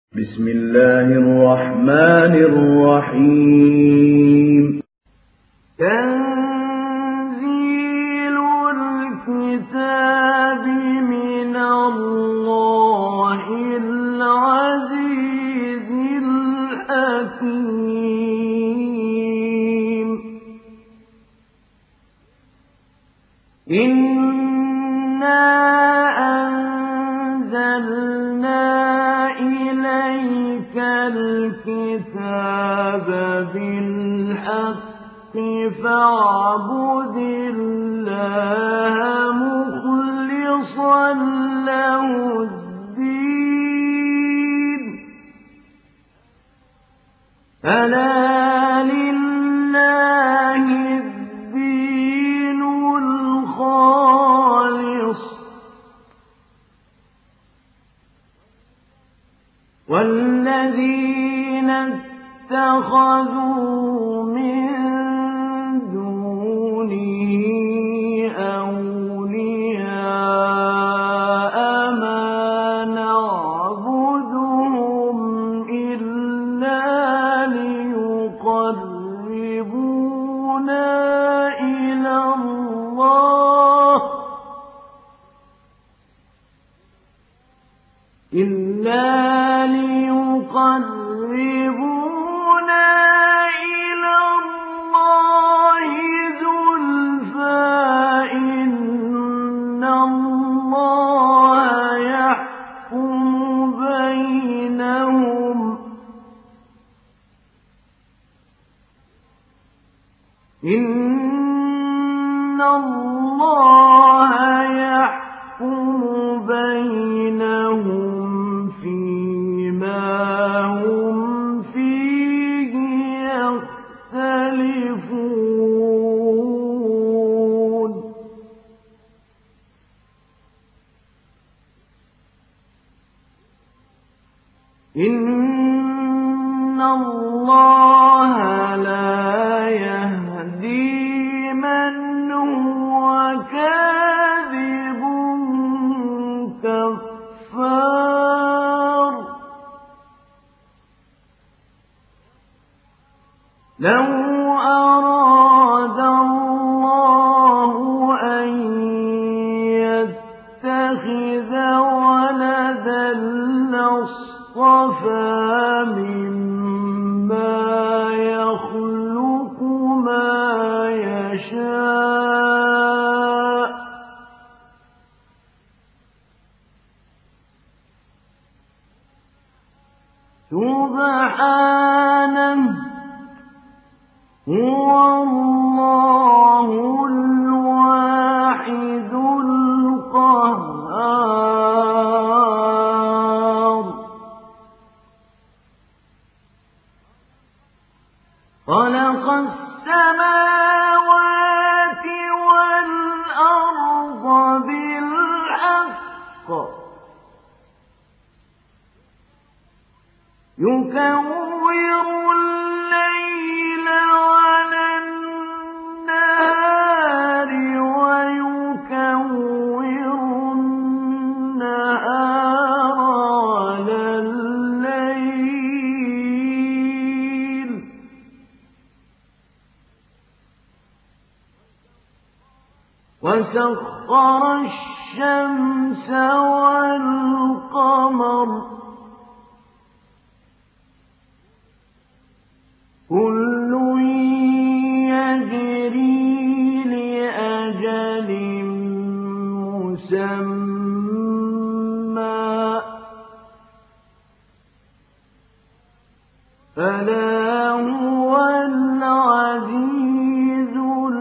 بسم الله الرحمن الرحيم. تنزيل الكتاب من الله العزيز الحكيم. إنا أنزلنا إليك الكتاب بالحق فاعبد الله مخلصا له الدين ألا لله الدين الخالص والذين اتخذوا من دونه أولياء ما نعبدهم إلا ليقربونا إلى الله زلفى إن الله يحكم بينهم فيما هم فيه يختلفون إن الله لا يهدي من هو كاذب كفار لو أراد الله أن يتخذ ولدا لاصطفى مما يخلق ما يشاء سبحانه هو الله الواحد القهار خلق السماوات والأرض بالحق يكور الليل على النهار ويكور النهار على الليل وسخر الشمس والقمر كل يجري لأجل مسمى ألا هو العزيز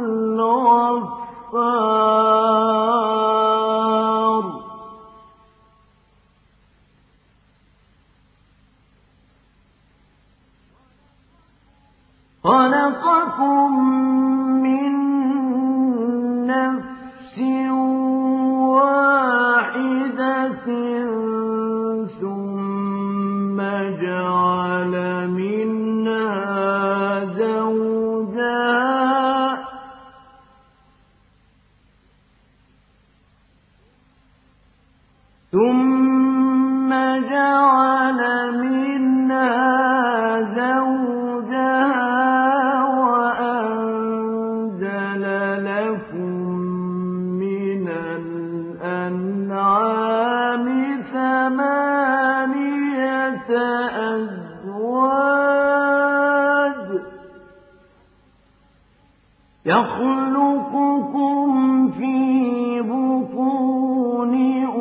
الغفار خلقكم من نفس واحدة ثم جعل منها زوجها ثم جعل منها يخلقكم في بطون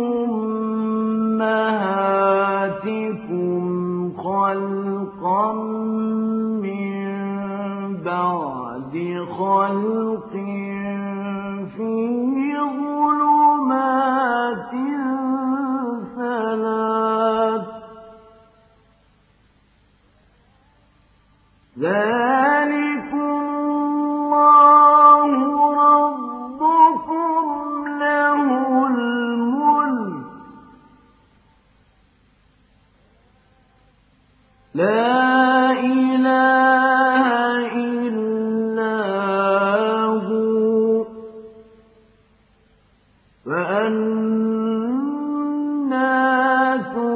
أمهاتكم خلقا من بعد خلق في ظلمات ثلاث ذلكم الله ربكم له الملك لا إله إلا هو فأنى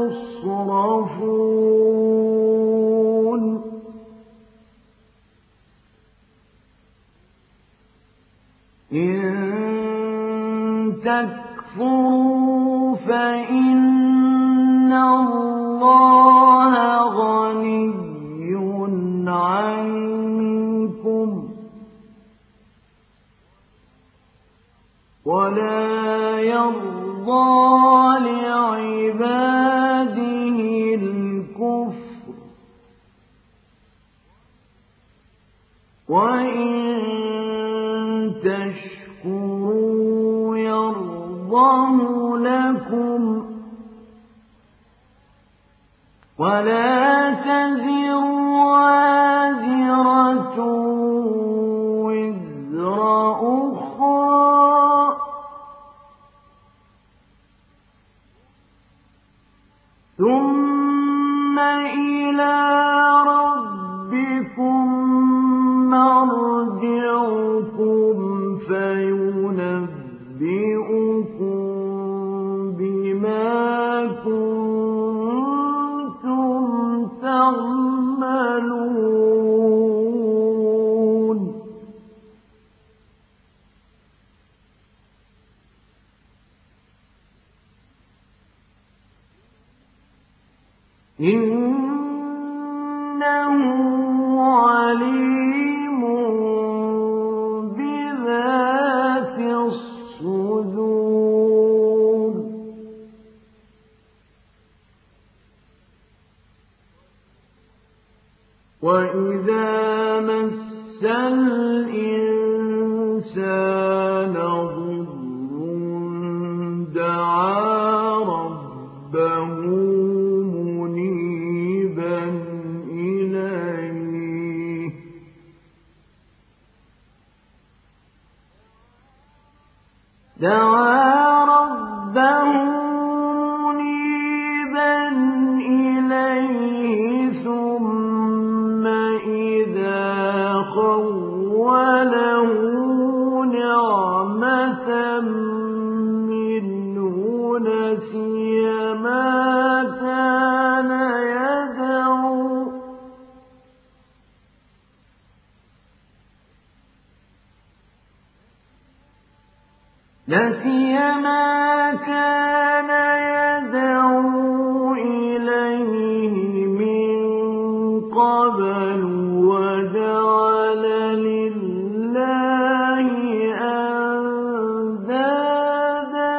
تصرفون إن تكفروا فإن الله غني عنكم ولا يرضى لعباده الكفر وإن تشكروا يرضه لكم ولا تزر وازرة وزر أخرى ثم إلى ربكم مرجعكم فينبئكم بما كنتم تعملون إنه عليم بذات الصدور وإذا مس الإنسان ضر دعا ربه منيبا إليه ثم إذا خوله نعمة منه نسي ما كان يدعو إليه من قبل وجعل لله أندادا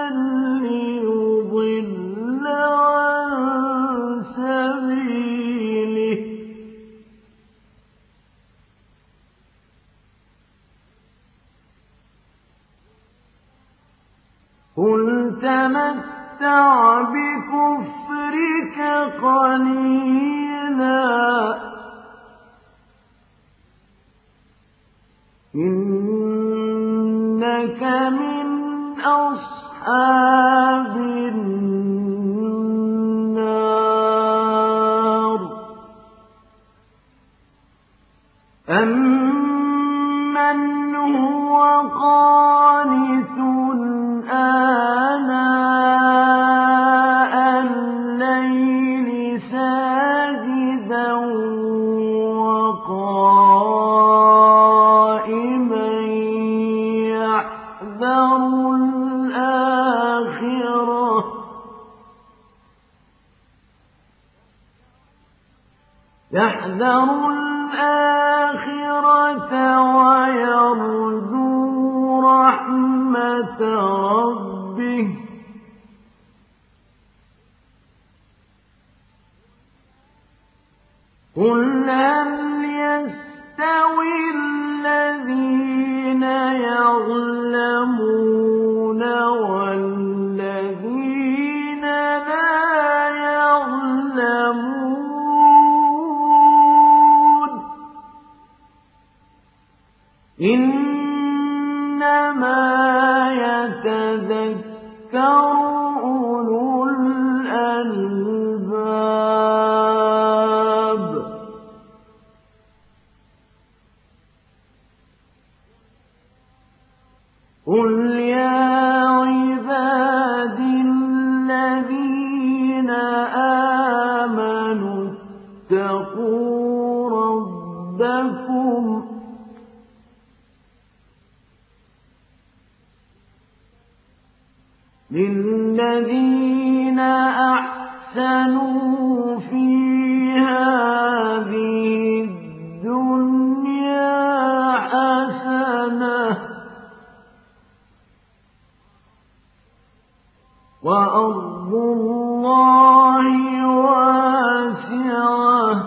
ليضل عن سبيله قل تمتع بكفرك قليلا إنك من أصحاب النار أمن هو قانت آناء الليل ساجدا وقائما يحذر الآخرة يحذر الآخرة ويرجو رحمة ربه قل هل يستوي الذين يعلمون والذين لا يعلمون إنما يتذكر أولو الألباب قل يا عبادي الذين آمنوا اتقوا ربكم للذين أحسنوا في هذه الدنيا حسنة وأرض الله واسعة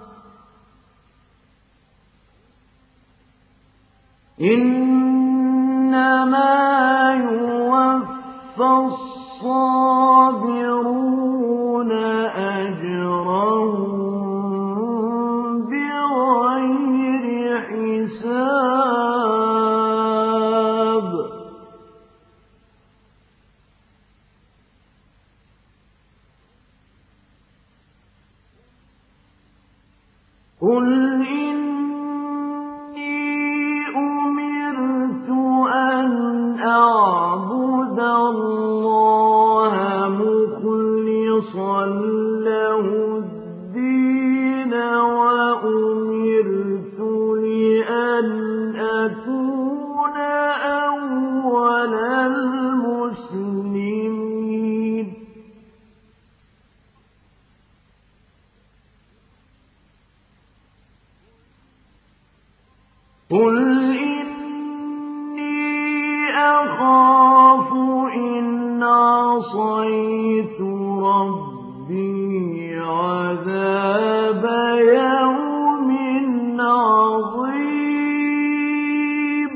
إنما يوفى الصابرون أجرهم بغير حساب قل إني أمرت أن أعبد الله مخلصا له الدين وأمرت لأن أكون أول المسلمين قل إني أخاف إن عصيت ربي عذاب يوم عظيم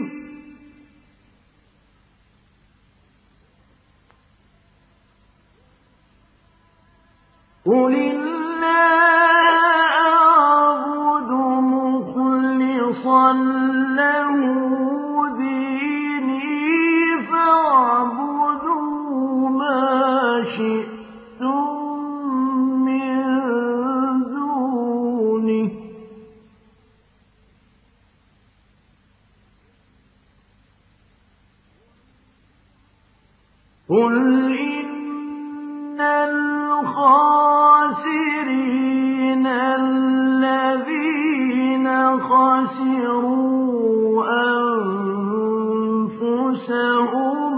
قل مخلصا له ديني فاعبدوا ما شئتم من دونه قل إن الخاسرين الذين خسروا أنفسهم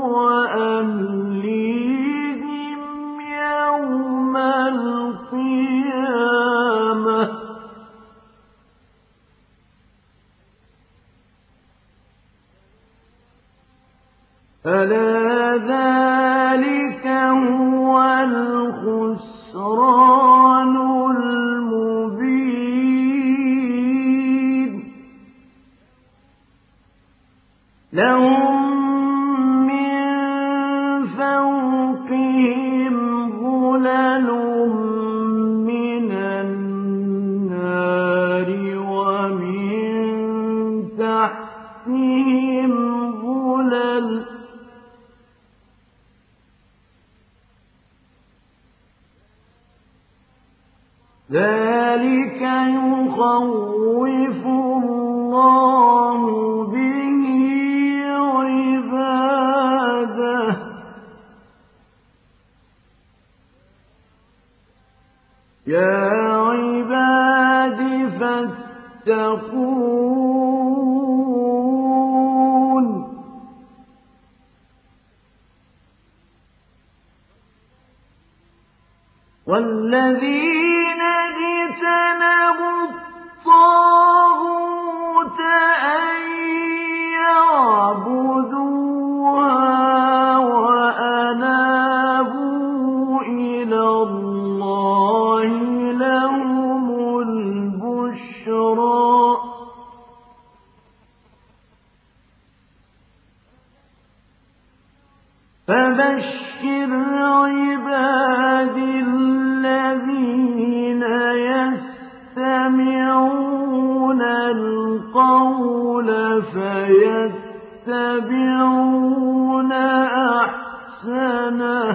وأهليهم يوم القيامة ألا ذلك هو الخسران المبين لهم من فوقهم ظلل من النار ومن تحتهم ظلل ذلك يخوف الله به عباده يا عباد فاتقون والذين اجتنبوا فبشر عبادي الذين يستمعون القول فيتبعون أحسنه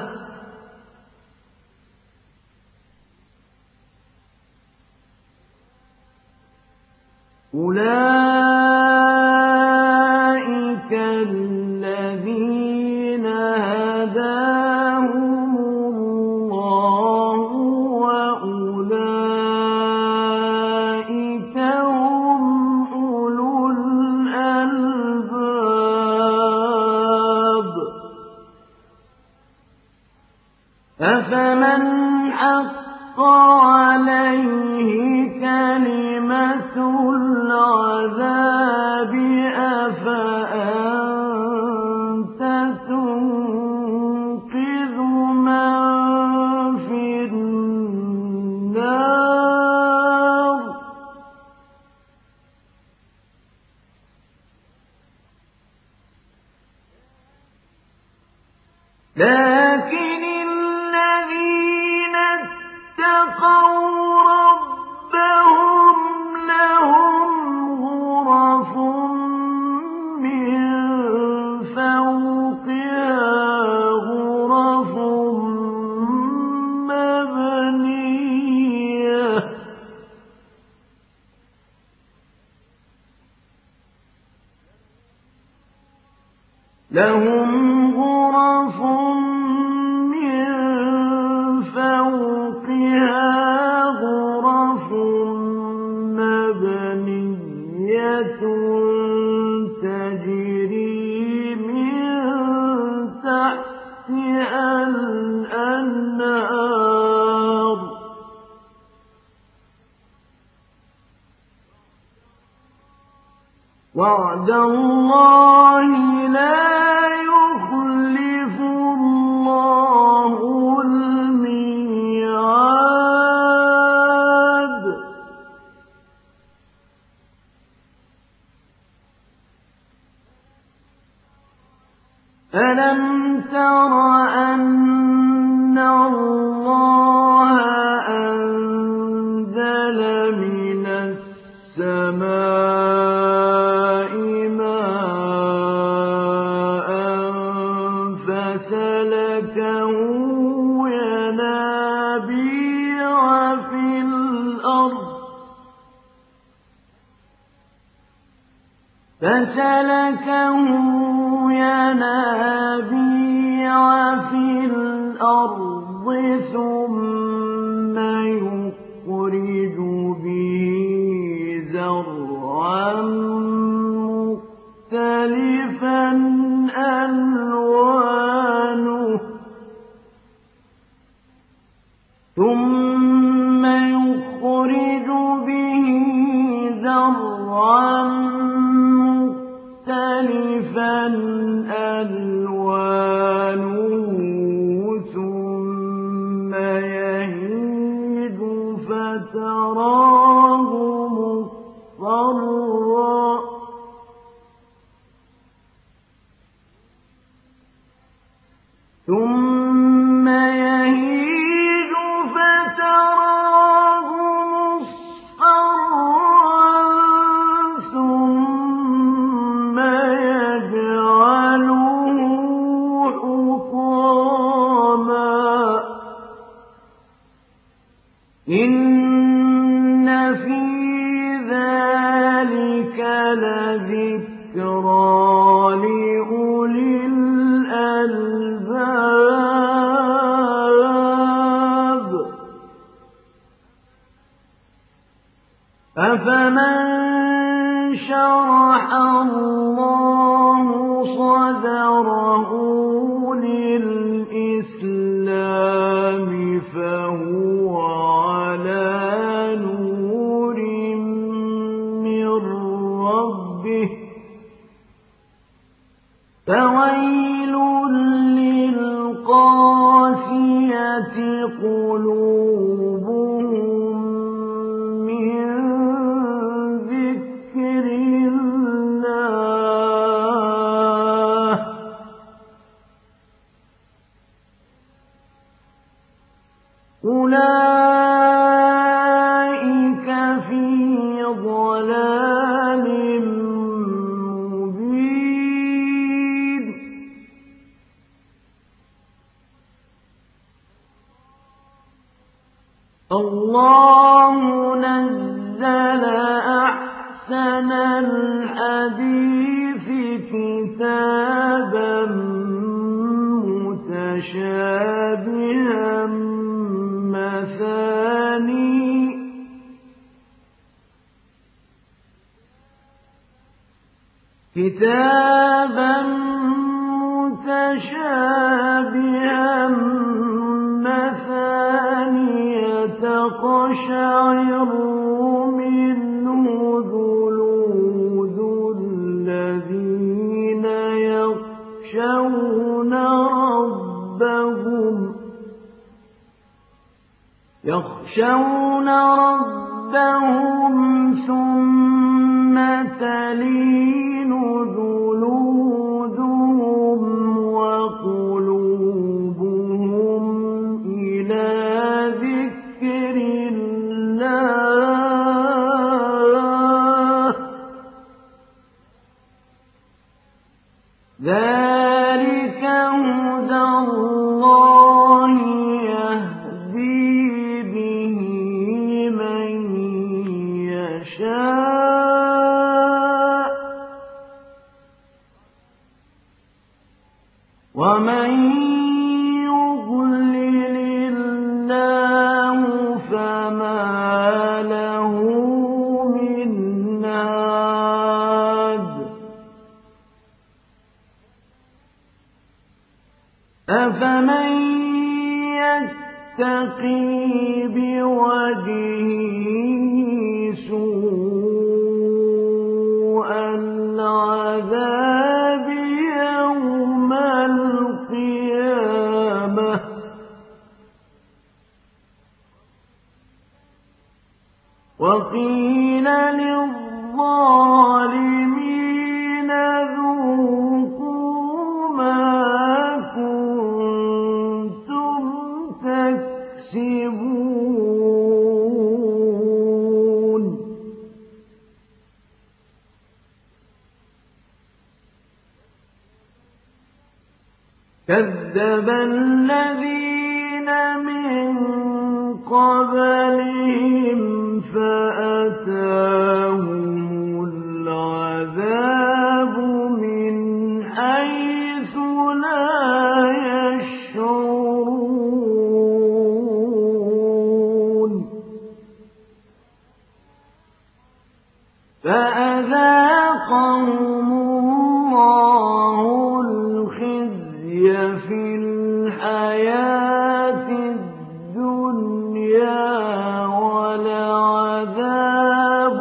أولئك الذين هداهم الله وأولئك هم أولو الألباب أفمن حق عليه كلمة العذاب أفأنت تنقذ من في النار لكن الذين اتقوا ربهم لهم غرف من فوقها غرف مبنية لهم غرف من فوقها غرف مبنية تجري من تحتها الأنهار وعد الله لا يخلف الله الميعاد ألم تر أن الله أنزل من السماء ماء فسلكه ينابيع في الأرض ثم يخرج به زرعا مختلفا ألوانه ثم يخرج به زرعا مختلفا ألوانه ثم يهيج فتراه مصفرا ثم يهيج فتراه مصفرا ثم يجعله حطاما إن في ذلك لذكرى لأولي الألباب أفمن شرح الله صدره للإسلام فهو على نور من ربه فويل للقاسية قلوبهم من ذكر الله الحديث كتابا متشابها مثانية تقشعر منه جلود الذين يخشون ربهم ثم تلين جلودهم وقلوبهم إلى ذكر الله ذلك هدى الله يهدي به من يشاء ومن يضلل الله فما له من هاد أفمن يتقي بوجهه سوء العذاب يوم القيامة وقيل للظالمين ذوقوا ما كنتم تكسبون كذب الذين من قبلهم فأتاهم العذاب من حيث لا يشعرون فأذاقهم الله الخزي في الحياة الدنيا ولعذاب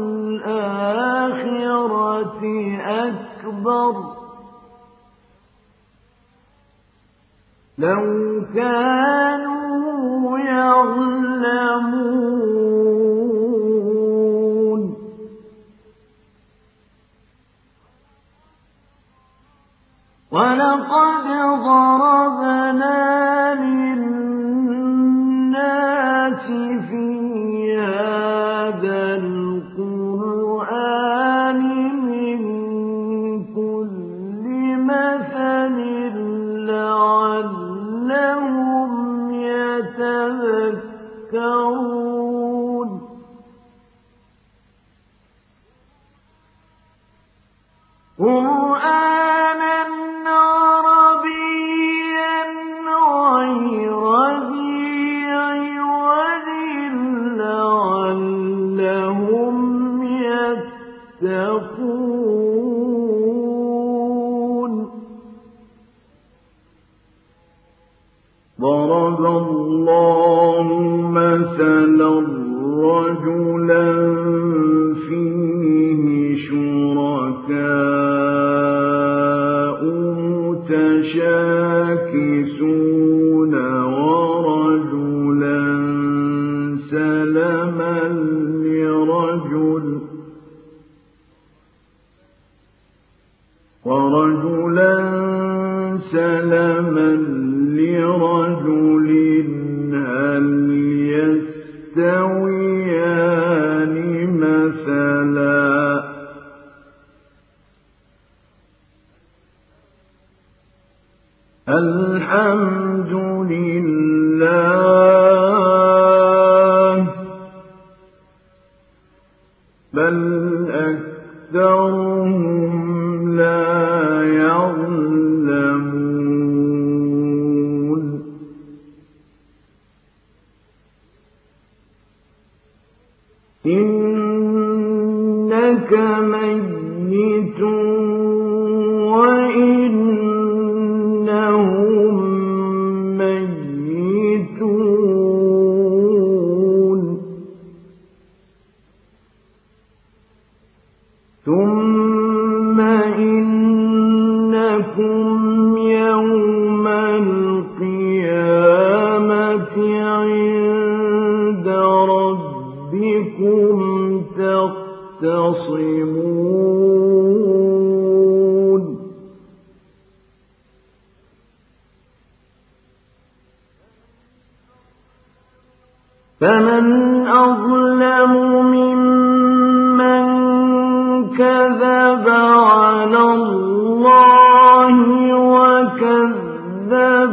الآخرة أكبر لو كانوا يعلمون ولقد ضربنا للناس في هذا القرآن من كل مثل لعلهم يتذكرون قرآنا عربيا غير ذي عوج لعلهم يتقون ضرب الله مثلا رجلا فيه شركاء متشاكسون ورجلا سلما لرجل هل يستويان مثلا الحمد لله بل أكثرهم لا يعلمون إنك ميت وإنهم ميتون ثم إنكم يوم القيامة عند ربكم تختصمون فمن أظلم ممن كذب على الله وكذب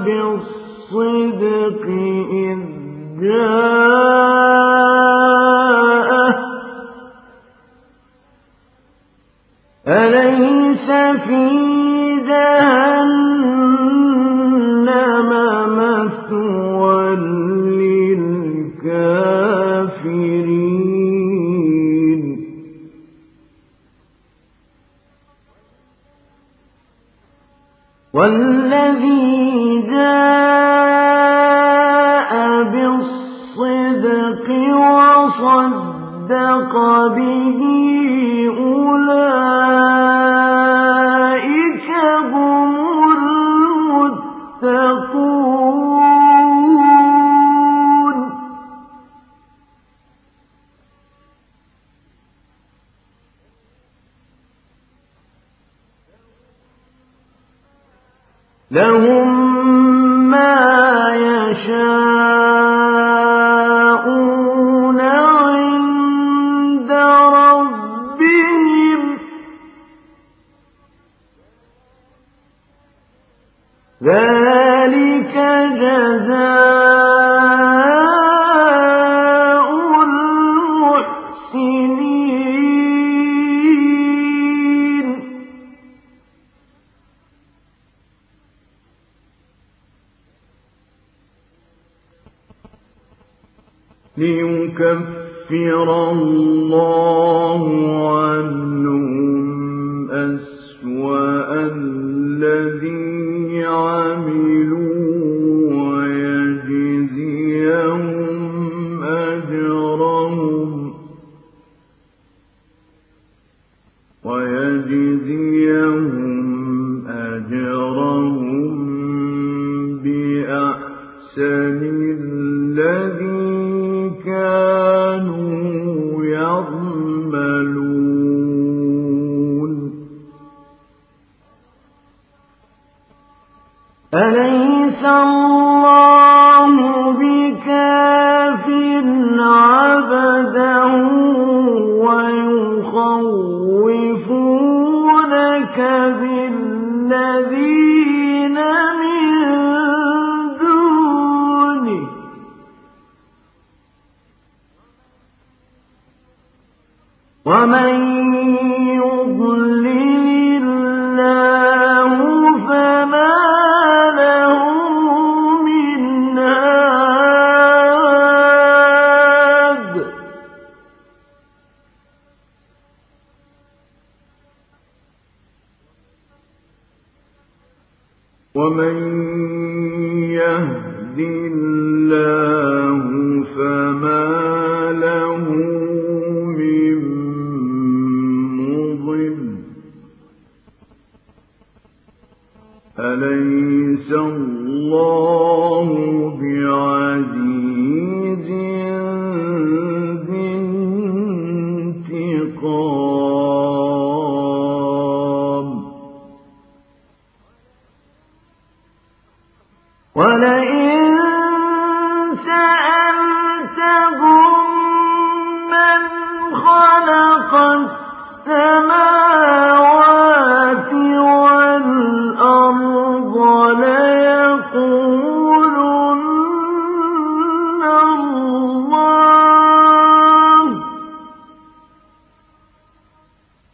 بالصدق إذ جاءه أليس في جهنم مثوى للكافرين والذي جاء بالصدق وصدق به أولئك هم المتقون لهم ما يشاءون عند ربهم ذلك جزاء المحسنين ليكفر الله عنهم أسوأ الذي عملوا ويجزيهم أجرهم بأحسن الذي كانوا يعملون أليس الله بكاف عبده ويخوفونك بالذين من دونه ومن يضلل الله فما له من هاد ومن يهد الله فما له من مضل أليس الله بعزيز ذي انتقام ولئن سألتهم من خلق السماوات والأرض ليقولن الله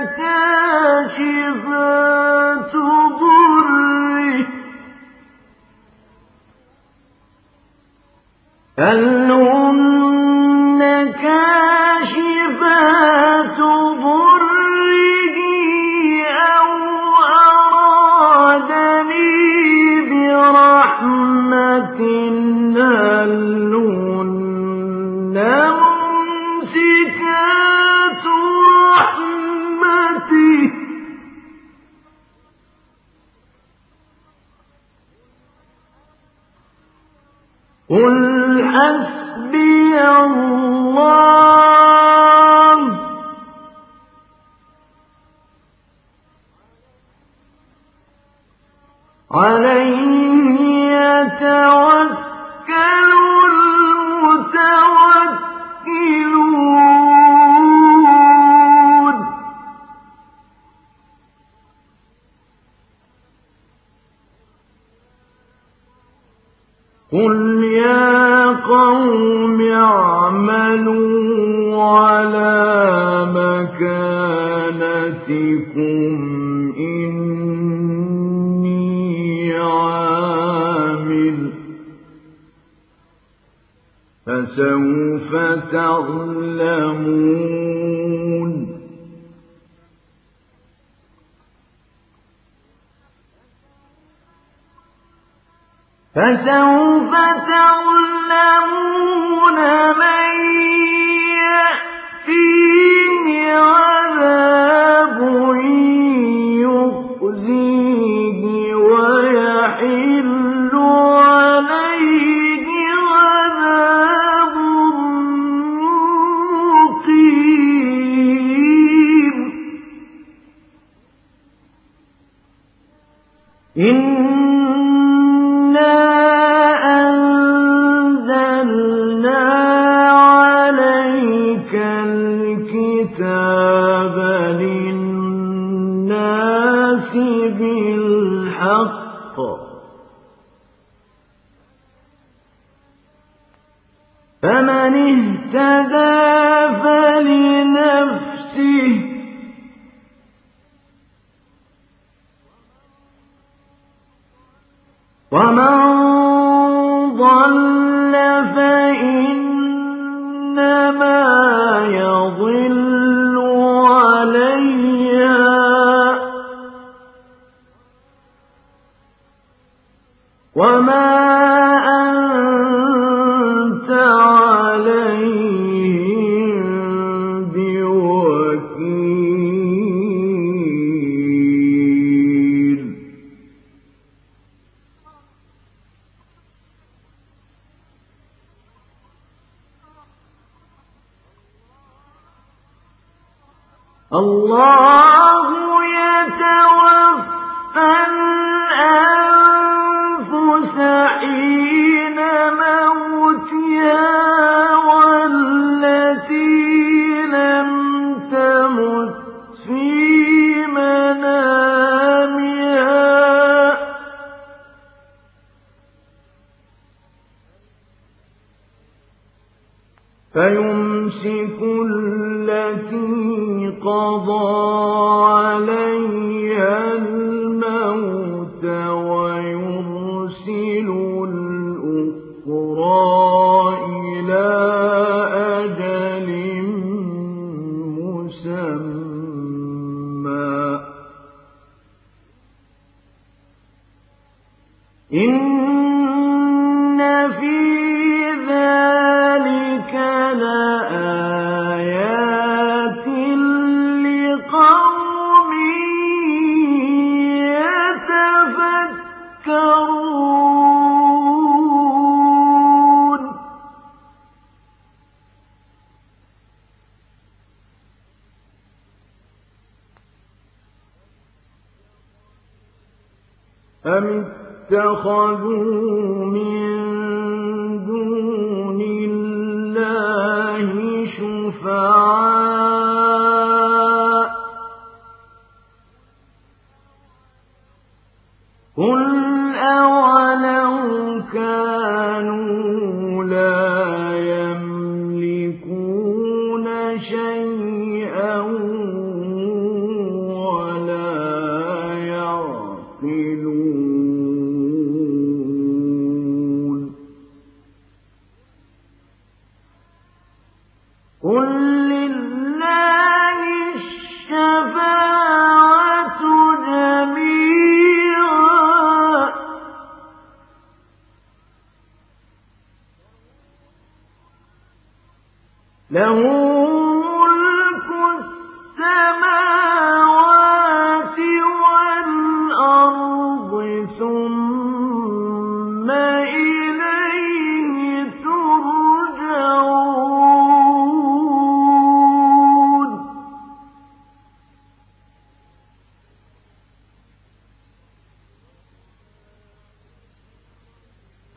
كاشفات ضره هل هن كاشفات ضره أو أرادني برحمة هل هن ممسكات رحمته قل حسبي الله عليه يتوكل المتوكلون قل يا قوم اعملوا على مكانتكم إني عامل فسوف تعلمون من يأتيه عذاب يخزيه ويحل عليه عذاب مقيم إنا أنزلنا عليك الكتاب للناس بالحق فمن اهتدى فلنفسه ومن ضل فإنما يضل عليها وما أنت عليهم بوكيل الله يتوفى الأنفس حين موتها والتي لم تمت في منامها فيمسك التي قضى عليها الموت ويرسل الأخرى إلى أجل مسمى إن في ذلك لآيات لقوم يتفكرون أم اتخذوا من دون الله شفعاء قل أولو كانوا لا يملكون شيئا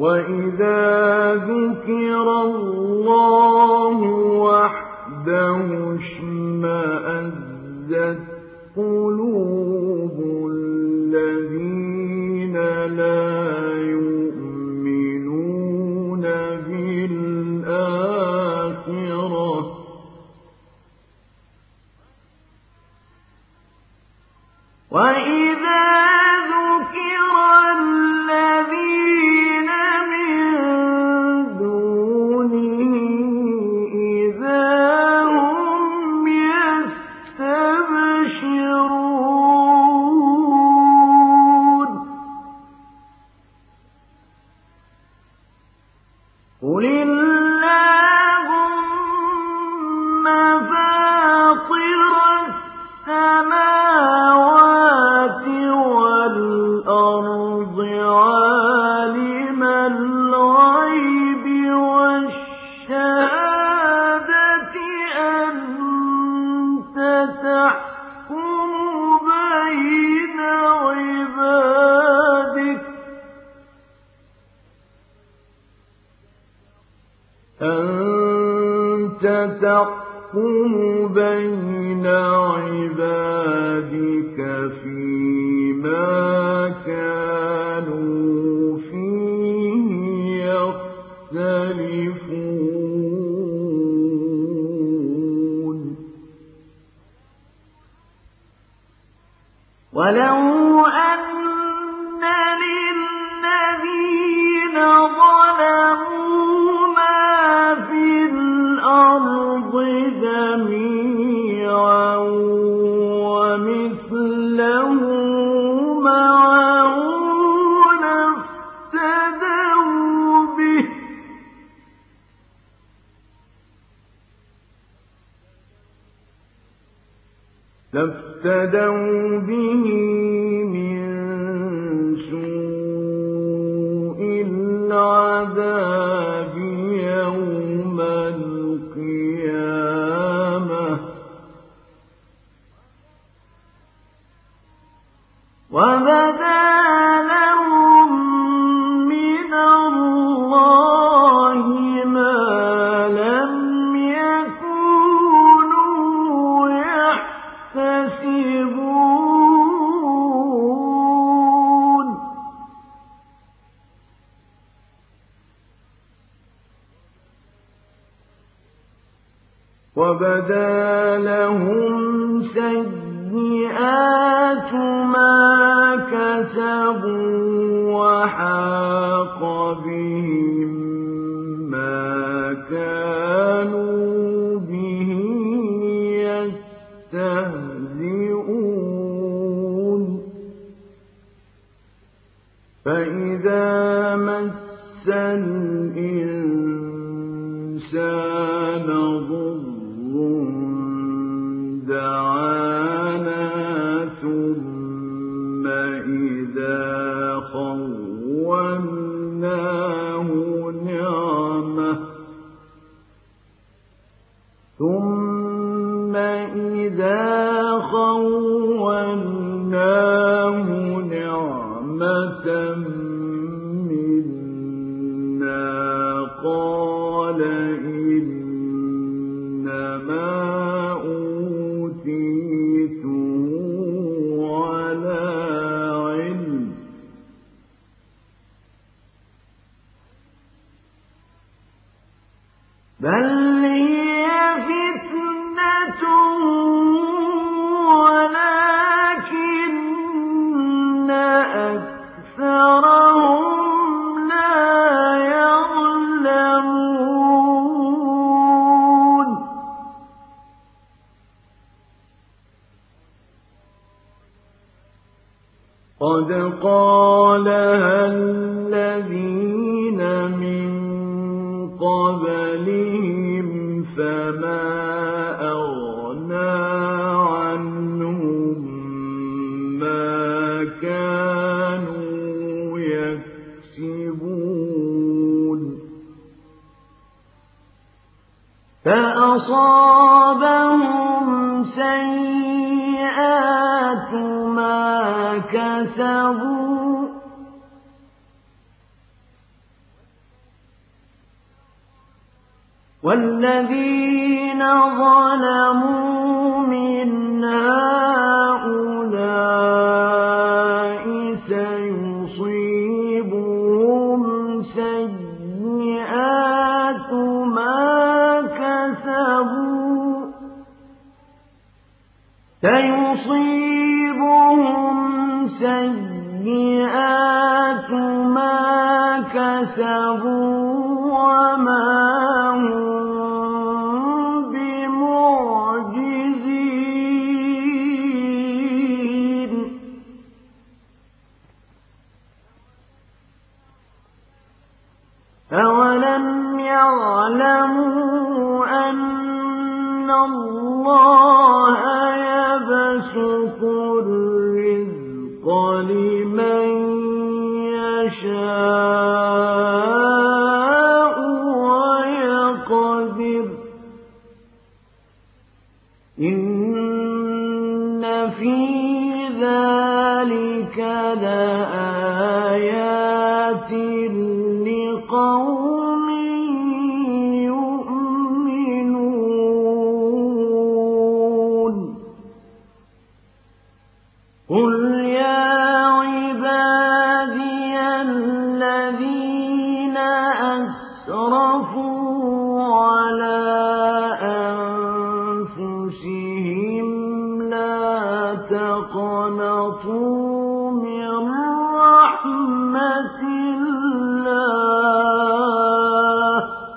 وَإِذَا ذُكِرَ اللَّهُ وَحْدَهُ اشْمَأَزَّتْ قُلُوبُ الَّذِينَ لَا يُؤْمِنُونَ بِالْآخِرَةِ ۖ وَإِذَا ذُكِرَ الَّذِينَ مِن دُونِهِ إِذَا هُمْ يَسْتَبْشِرُونَ قُلِ اللَّهُمَّ فَاطِرَ السَّمَاوَاتِ وَالْأَرْضِ عَالِمَ الْغَيْبِ وَالشَّهَادَةِ أَنتَ تَحْكُمُ بَيْنَ عِبَادِكَ فِيمَا كَانُوا فِيهِ يَخْتَلِفُونَ وَلَوْ أَنَّ لِلَّذِينَ ظَلَمُوا مَا فِي الْأَرْضِ جَمِيعًا وَمِثْلَهُ مَعَهُ لافتدوا به من سوء العذاب يوم القيامة وبدا لهم من الله ما لم يكونوا يحتسبون وبدا لهم سيئات ما كسبوا وحاق بهم ما كانوا به يستهزئون فإذا مس الإنسان ضر دعانا ثم إذا خولناه نعمة منا قال إنما أوتيته على علم بل هي فتنة ولكن أكثرهم لا يعلمون قد قالها الذين من قبلهم فما أغنى عنهم ما كانوا يكسبون فأصابهم سيئات ما كسبوا والذين ظلموا من هؤلاء سيصيبهم سيئات ما كسبوا وما هم بمعجزين أولم يعلموا أن الله يبسط الرزق لمن يشاء ويقدر إن في ذلك لآيات لقوم يؤمنون قل يا عبادي الذين أسرفوا على أنفسهم لا تقنطوا من رحمة الله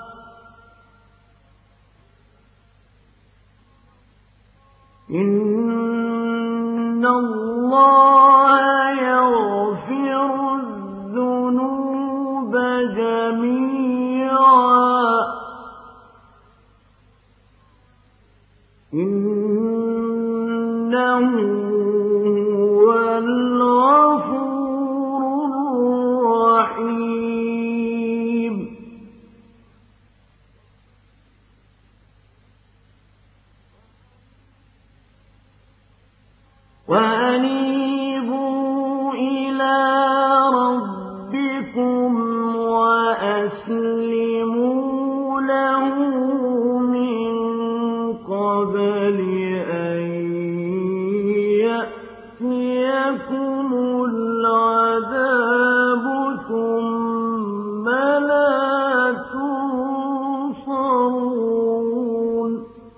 إن الله يغفر الذنوب جميعا إنه هو الغفور الرحيم وأنيبوا إلى ربكم وأسلموا له من قبل أن يأتيكم العذاب ثم لا تنصرون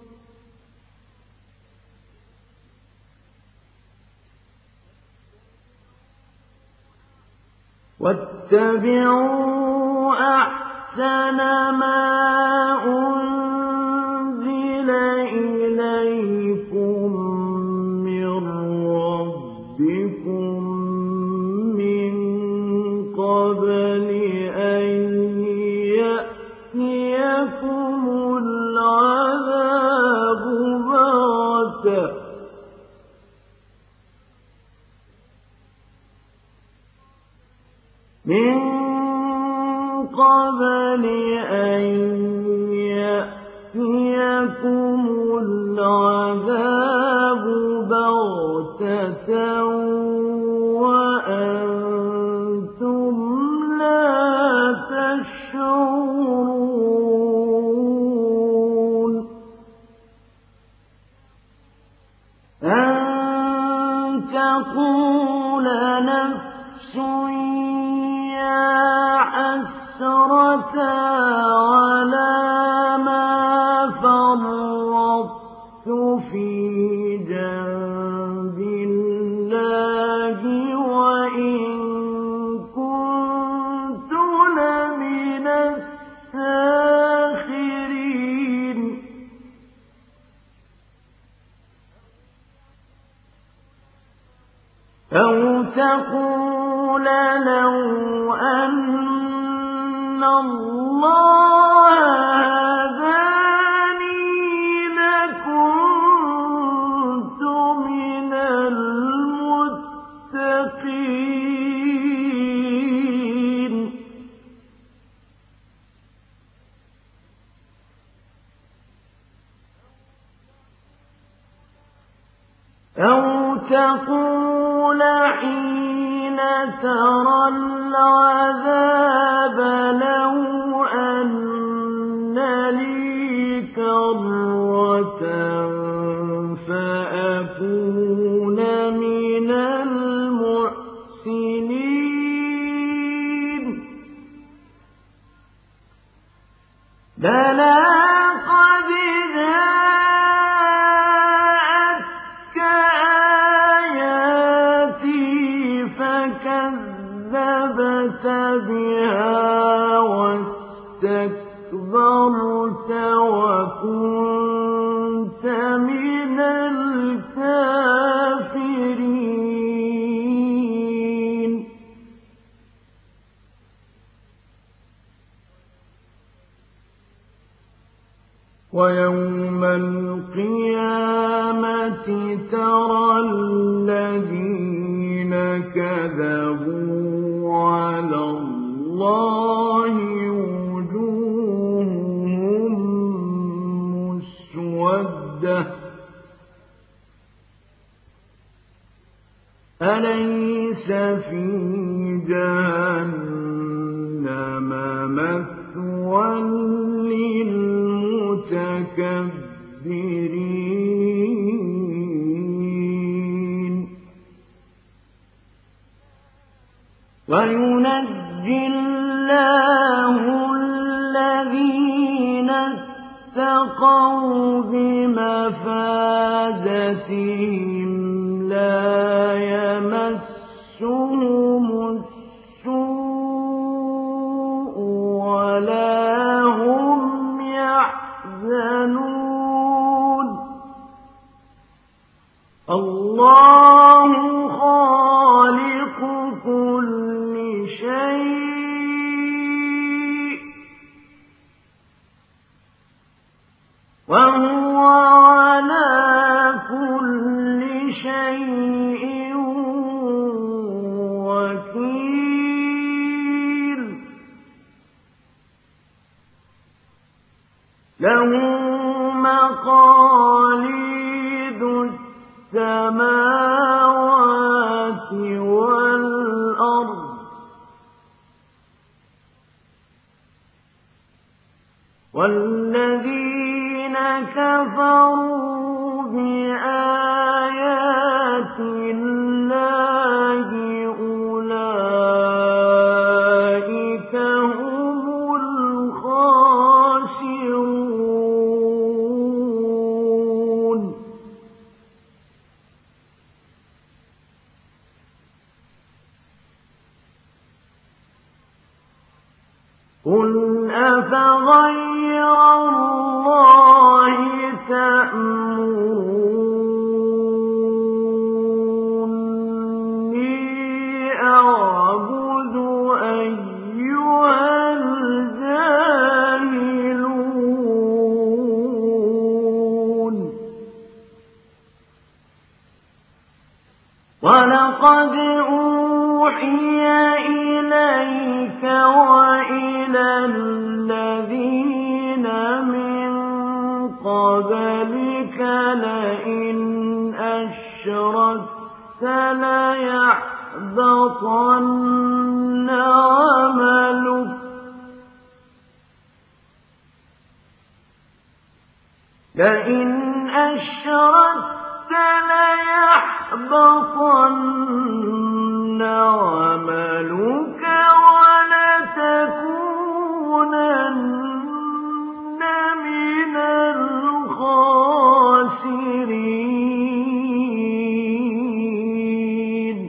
واتبعوا أحسن ما أنزل إليكم من ربكم من قبل أن يأتيكم العذاب بغتة من قبل أن يأتيكم العذاب بغتة وأنتم لا تشعرون أن تقول نفس يا حسرة على ما فرطت في جنب الله وإن كنت لمن الساخرين أو تقول لو أن الله هداني لكنت من المتقين أو تقول حين ترى العذاب لو أن لي مرة فأكون من المحسنين بلى قد جاءتك آياتي فكذبت بها واستكبرت وكنت من الكافرين ويوم القيامة ترى الذين كذبوا على الله وجوههم مسودة أليس في جهنم مثوى للمتكبرين وينجي الله الذين اتقوا بمفازتهم لا يمسهم السوء ولا هم يحزنون الله خالق كل شيء وهو على كل شيء وكيل له مقاليد السماوات والأرض والذين كفروا بآيات الله أولئك هم الخاسرون قل أفغير الله تأمروني أعبد أيها الجاهلون ولقد أوحي إليك وإلى الذين من قبلك لئن أشركت ليحبطن عملك لئن أشركت ليحبطن عملك ولتكونن من الخاسرين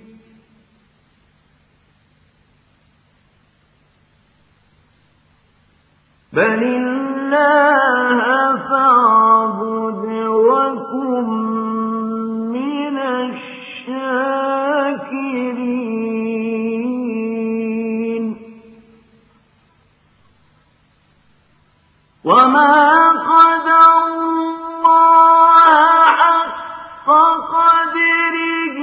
بل الله فاعبد وكن من الشاكرين وما قدروا الله حق قدره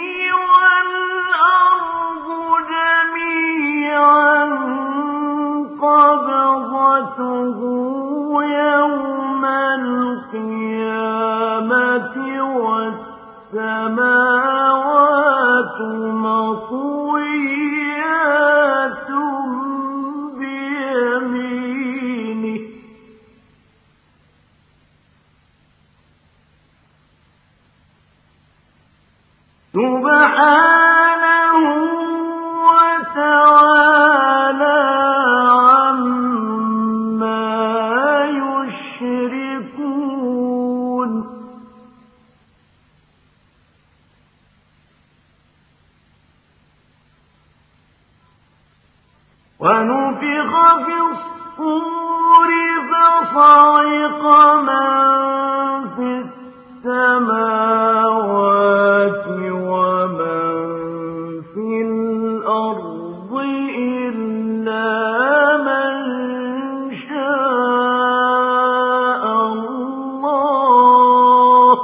والأرض جميعا قبضته يوم القيامة والسماوات مطويات بيمينه سبحانه وتعالى عما يشركون ونفخ في الصور فصعق من في السماوات ومن في الأرض إلا من شاء الله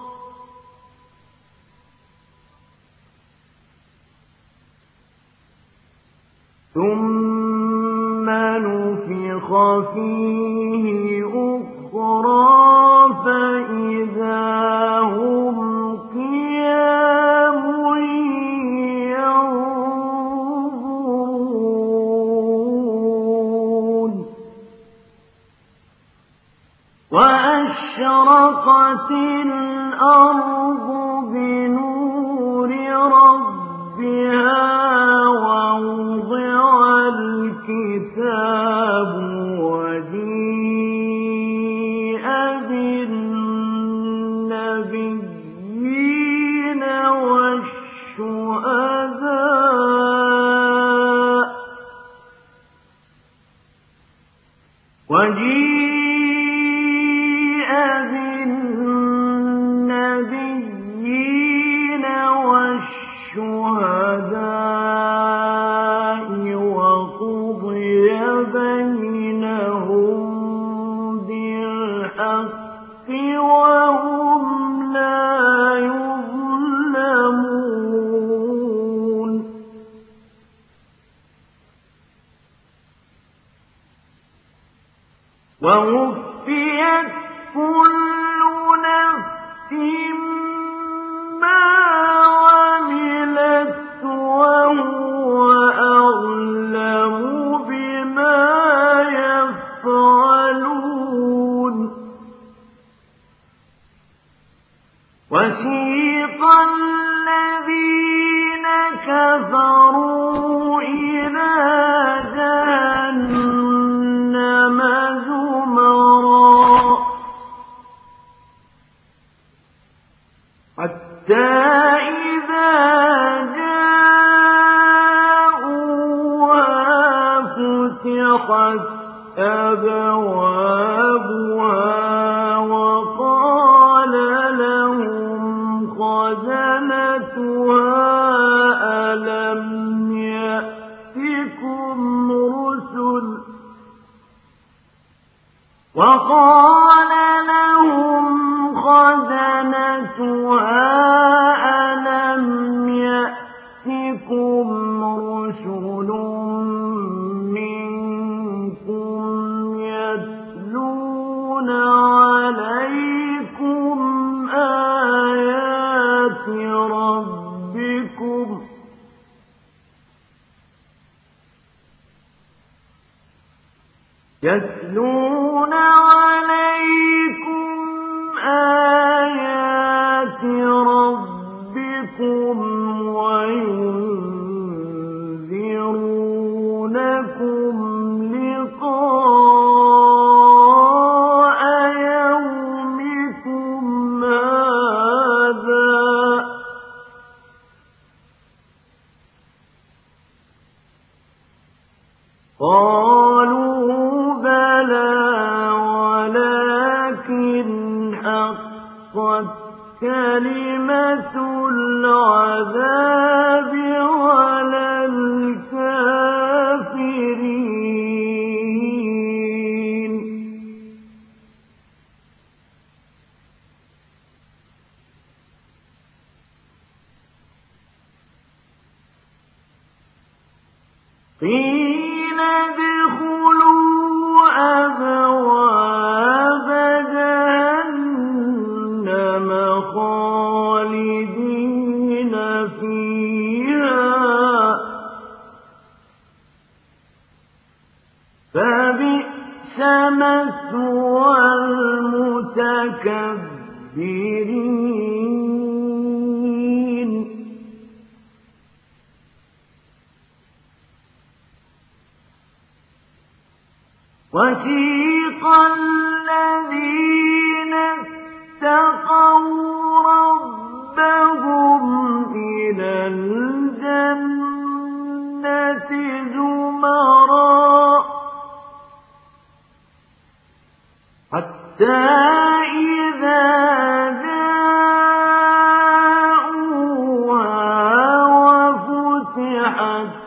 ثم نفخ فيه أخرى فإذا هم قيام ينظرون وأشرقت الأرض بنور ربها ووضع الكتاب وجيء بالنبيين والشهداء وقضي بينهم بالحق وهم لا يظلمون ووفيت كل نفس ما عملت وهو أعلم بما يفعلون وسيق الذين كفروا إلى جهنم زمرا حتى إذا جاءوها فتحت أبوابها وقال لهم خزنتها ألم يأتكم رسل منكم يتلون عليكم آيات ربكم وينذرونكم لقاء يومكم هذا قالوا بلى ولكن حقت كلمة العذاب على الكافرين قيل ادخلوا أبواب جهنم خالدين فيها فبئس مثوى المتكبرين وسيق الذين اتقوا ربهم إلى الجنة زمرا حتى إذا جاءوها وفتحت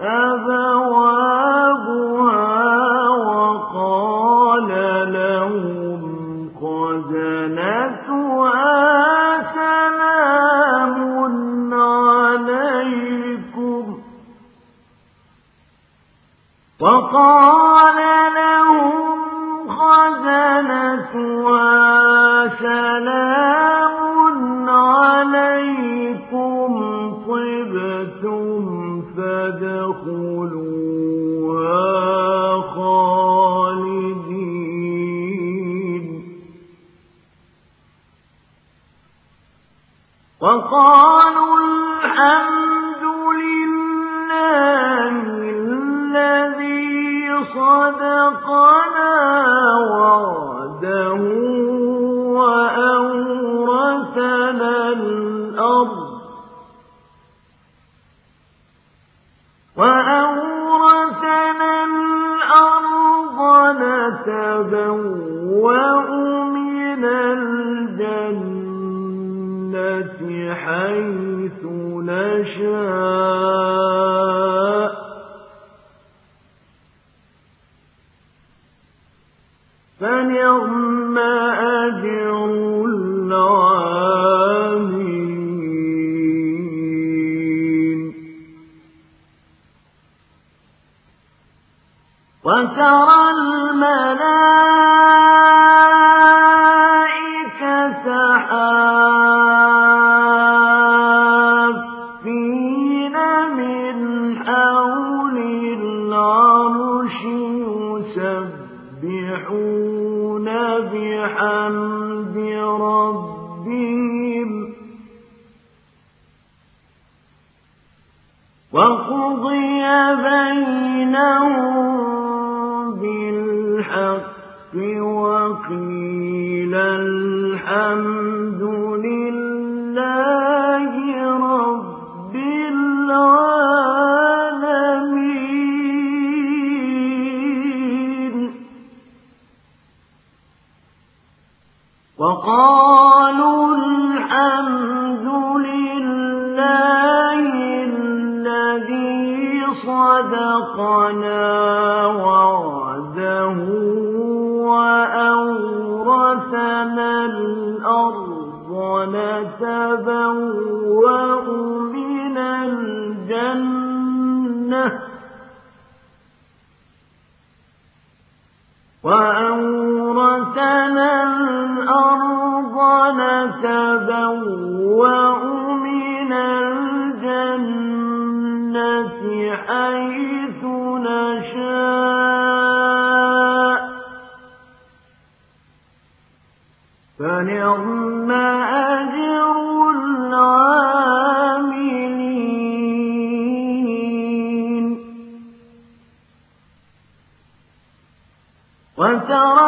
أبوابها وقال لهم خزنتها سلام عليكم طبتم فادخلوها خالدين وقالوا الحمد لله الذي صدقنا وعده وأورثنا الأرض نتبوأ من الجنة حيث نشاء فنعم أجر العاملين وترى الملائكة حافين من حول العرش يسبحون بحمد ربهم وقضي بينهم بالحق وقيل الحمد لله رب العالمين وقالوا الحمد لله الذي صدقنا وعده وأورثنا الأرض نتبوأ من الجنة حيث نشاء فنعم أجر العاملين وترى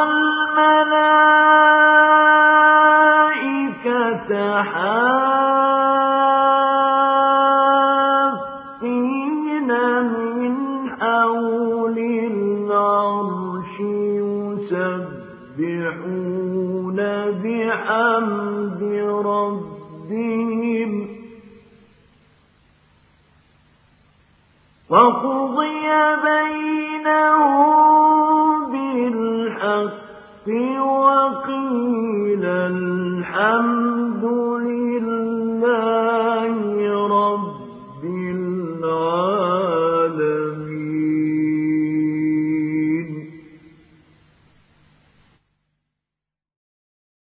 الملائكة حافين من حول العرش يسبحون بحمد ربهم وقضي بينهم بالحق وقيل الحمد